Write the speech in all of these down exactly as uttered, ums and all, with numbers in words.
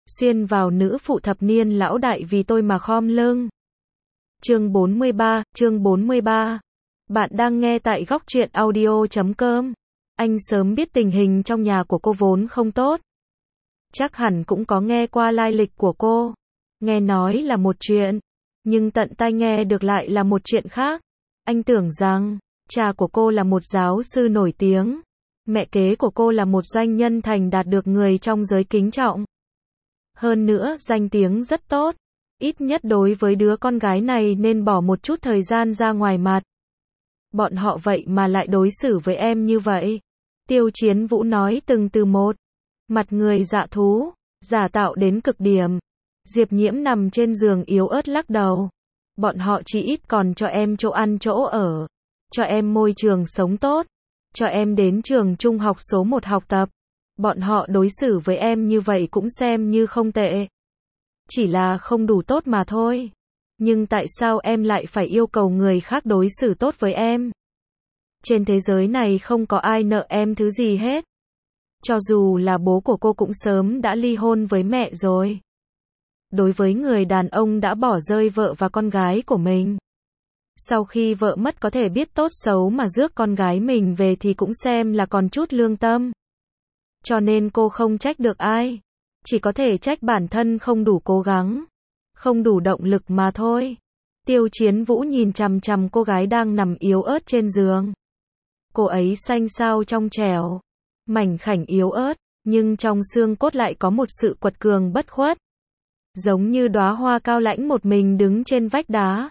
xuyên vào nữ phụ thập niên lão đại vì tôi mà khom lưng. Chương bốn mươi ba, chương bốn mươi ba. Bạn đang nghe tại góc truyện audio chấm com. Anh sớm biết tình hình trong nhà của cô vốn không tốt. Chắc hẳn cũng có nghe qua lai lịch của cô. Nghe nói là một chuyện, nhưng tận tai nghe được lại là một chuyện khác. Anh tưởng rằng, cha của cô là một giáo sư nổi tiếng. Mẹ kế của cô là một doanh nhân thành đạt được người trong giới kính trọng. Hơn nữa, danh tiếng rất tốt. Ít nhất đối với đứa con gái này nên bỏ một chút thời gian ra ngoài mặt. Bọn họ vậy mà lại đối xử với em như vậy. Tiêu Chiến Vũ nói từng từ một. Mặt người dạ thú, giả tạo đến cực điểm. Diệp Nhiễm nằm trên giường yếu ớt lắc đầu. Bọn họ chỉ ít còn cho em chỗ ăn chỗ ở. Cho em môi trường sống tốt. Cho em đến trường trung học số một học tập. Bọn họ đối xử với em như vậy cũng xem như không tệ. Chỉ là không đủ tốt mà thôi. Nhưng tại sao em lại phải yêu cầu người khác đối xử tốt với em? Trên thế giới này không có ai nợ em thứ gì hết. Cho dù là bố của cô cũng sớm đã ly hôn với mẹ rồi. Đối với người đàn ông đã bỏ rơi vợ và con gái của mình. Sau khi vợ mất có thể biết tốt xấu mà rước con gái mình về thì cũng xem là còn chút lương tâm. Cho nên cô không trách được ai. Chỉ có thể trách bản thân không đủ cố gắng. Không đủ động lực mà thôi. Tiêu Chiến Vũ nhìn chằm chằm cô gái đang nằm yếu ớt trên giường. Cô ấy xanh xao trong trẻo. Mảnh khảnh yếu ớt. Nhưng trong xương cốt lại có một sự quật cường bất khuất. Giống như đóa hoa cao lãnh một mình đứng trên vách đá.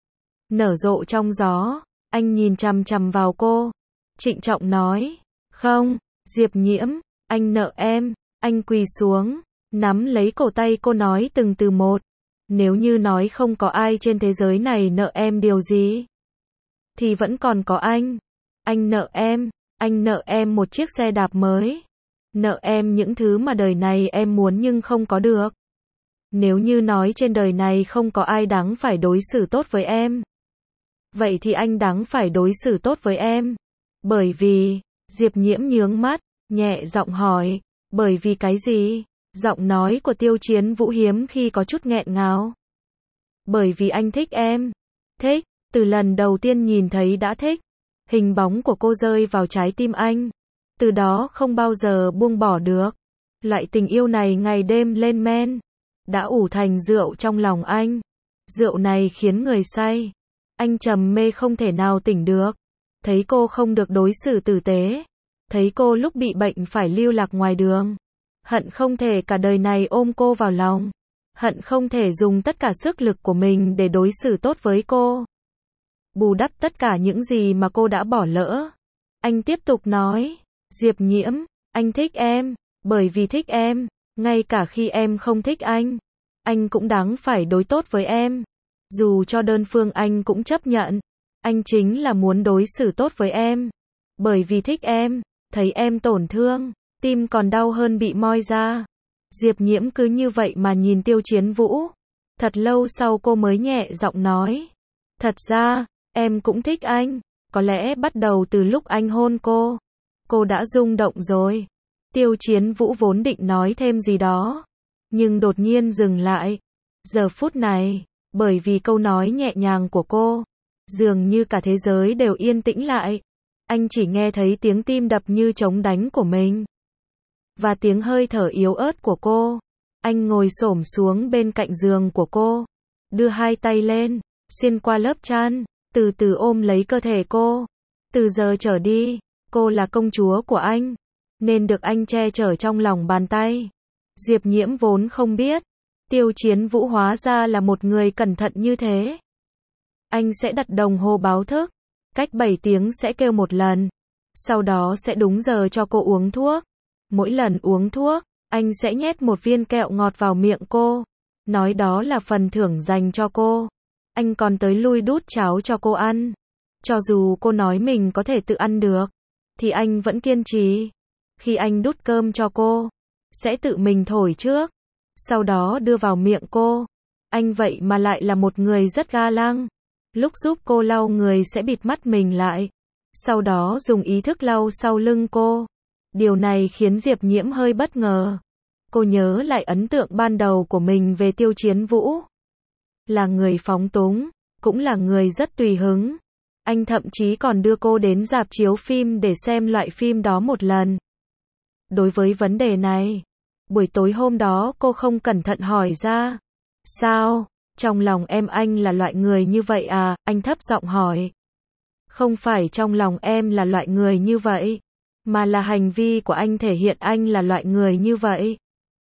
Nở rộ trong gió. Anh nhìn chằm chằm vào cô. Trịnh trọng nói. Không, Diệp Nhiễm, anh nợ em. Anh quỳ xuống. Nắm lấy cổ tay cô nói từng từ một. Nếu như nói không có ai trên thế giới này nợ em điều gì. Thì vẫn còn có anh. Anh nợ em. Anh nợ em một chiếc xe đạp mới. Nợ em những thứ mà đời này em muốn nhưng không có được. Nếu như nói trên đời này không có ai đáng phải đối xử tốt với em. Vậy thì anh đáng phải đối xử tốt với em. Bởi vì, Diệp Nhiễm nhướng mắt, nhẹ giọng hỏi, bởi vì cái gì? Giọng nói của Tiêu Chiến Vũ hiếm khi có chút nghẹn ngào. Bởi vì anh thích em. Thích, từ lần đầu tiên nhìn thấy đã thích. Hình bóng của cô rơi vào trái tim anh. Từ đó không bao giờ buông bỏ được. Loại tình yêu này ngày đêm lên men. Đã ủ thành rượu trong lòng anh. Rượu này khiến người say. Anh trầm mê không thể nào tỉnh được. Thấy cô không được đối xử tử tế. Thấy cô lúc bị bệnh phải lưu lạc ngoài đường. Hận không thể cả đời này ôm cô vào lòng. Hận không thể dùng tất cả sức lực của mình để đối xử tốt với cô. Bù đắp tất cả những gì mà cô đã bỏ lỡ. Anh tiếp tục nói. Diệp Nhiễm, anh thích em. Bởi vì thích em. Ngay cả khi em không thích anh. Anh cũng đáng phải đối tốt với em. Dù cho đơn phương anh cũng chấp nhận. Anh chính là muốn đối xử tốt với em. Bởi vì thích em. Thấy em tổn thương. Tim còn đau hơn bị moi ra. Diệp Nhiễm cứ như vậy mà nhìn Tiêu Chiến Vũ. Thật lâu sau cô mới nhẹ giọng nói. Thật ra, em cũng thích anh. Có lẽ bắt đầu từ lúc anh hôn cô. Cô đã rung động rồi. Tiêu Chiến Vũ vốn định nói thêm gì đó. Nhưng đột nhiên dừng lại. Giờ phút này, bởi vì câu nói nhẹ nhàng của cô. Dường như cả thế giới đều yên tĩnh lại. Anh chỉ nghe thấy tiếng tim đập như trống đánh của mình. Và tiếng hơi thở yếu ớt của cô. Anh ngồi xổm xuống bên cạnh giường của cô. Đưa hai tay lên, xuyên qua lớp chăn, từ từ ôm lấy cơ thể cô. Từ giờ trở đi, cô là công chúa của anh. Nên được anh che chở trong lòng bàn tay. Diệp Nhiễm vốn không biết. Tiêu Chiến Vũ hóa ra là một người cẩn thận như thế. Anh sẽ đặt đồng hồ báo thức. Cách bảy tiếng sẽ kêu một lần. Sau đó sẽ đúng giờ cho cô uống thuốc. Mỗi lần uống thuốc, anh sẽ nhét một viên kẹo ngọt vào miệng cô. Nói đó là phần thưởng dành cho cô. Anh còn tới lui đút cháo cho cô ăn. Cho dù cô nói mình có thể tự ăn được, thì anh vẫn kiên trì. Khi anh đút cơm cho cô, sẽ tự mình thổi trước. Sau đó đưa vào miệng cô. Anh vậy mà lại là một người rất ga lăng. Lúc giúp cô lau người sẽ bịt mắt mình lại. Sau đó dùng ý thức lau sau lưng cô. Điều này khiến Diệp Nhiễm hơi bất ngờ. Cô nhớ lại ấn tượng ban đầu của mình về Tiêu Chiến Vũ. Là người phóng túng, cũng là người rất tùy hứng. Anh thậm chí còn đưa cô đến rạp chiếu phim để xem loại phim đó một lần. Đối với vấn đề này, buổi tối hôm đó cô không cẩn thận hỏi ra. Sao? Trong lòng em anh là loại người như vậy à? Anh thấp giọng hỏi. Không phải trong lòng em là loại người như vậy, mà là hành vi của anh thể hiện anh là loại người như vậy.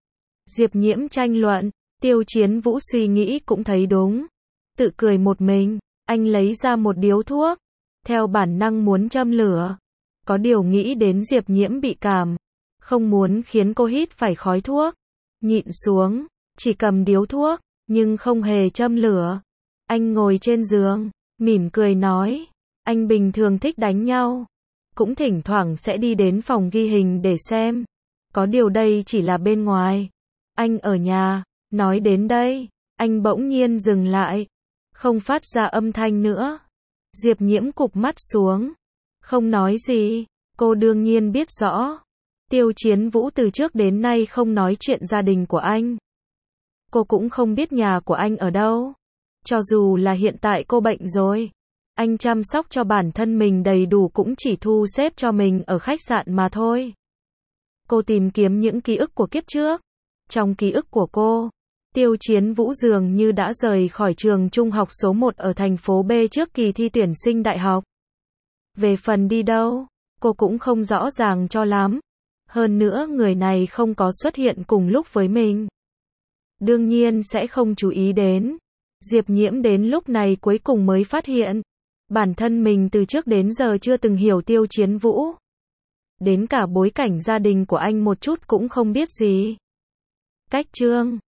Diệp Nhiễm tranh luận, Tiêu Chiến Vũ suy nghĩ cũng thấy đúng. Tự cười một mình, anh lấy ra một điếu thuốc, theo bản năng muốn châm lửa. Có điều nghĩ đến Diệp Nhiễm bị cảm, không muốn khiến cô hít phải khói thuốc. Nhịn xuống, chỉ cầm điếu thuốc, nhưng không hề châm lửa. Anh ngồi trên giường, mỉm cười nói, anh bình thường thích đánh nhau, cũng thỉnh thoảng sẽ đi đến phòng ghi hình để xem. Có điều đây chỉ là bên ngoài. Anh ở nhà. Nói đến đây, anh bỗng nhiên dừng lại, không phát ra âm thanh nữa. Diệp Nhiễm cụp mắt xuống, không nói gì. Cô đương nhiên biết rõ, Tiêu Chiến Vũ từ trước đến nay không nói chuyện gia đình của anh. Cô cũng không biết nhà của anh ở đâu. Cho dù là hiện tại cô bệnh rồi, anh chăm sóc cho bản thân mình đầy đủ cũng chỉ thu xếp cho mình ở khách sạn mà thôi. Cô tìm kiếm những ký ức của kiếp trước. Trong ký ức của cô, Tiêu Chiến Vũ dường như đã rời khỏi trường trung học số một ở thành phố B trước kỳ thi tuyển sinh đại học. Về phần đi đâu, cô cũng không rõ ràng cho lắm. Hơn nữa người này không có xuất hiện cùng lúc với mình. Đương nhiên sẽ không chú ý đến. Diệp Nhiễm đến lúc này cuối cùng mới phát hiện, bản thân mình từ trước đến giờ chưa từng hiểu Tiêu Chiến Vũ. Đến cả bối cảnh gia đình của anh một chút cũng không biết gì. Cách chương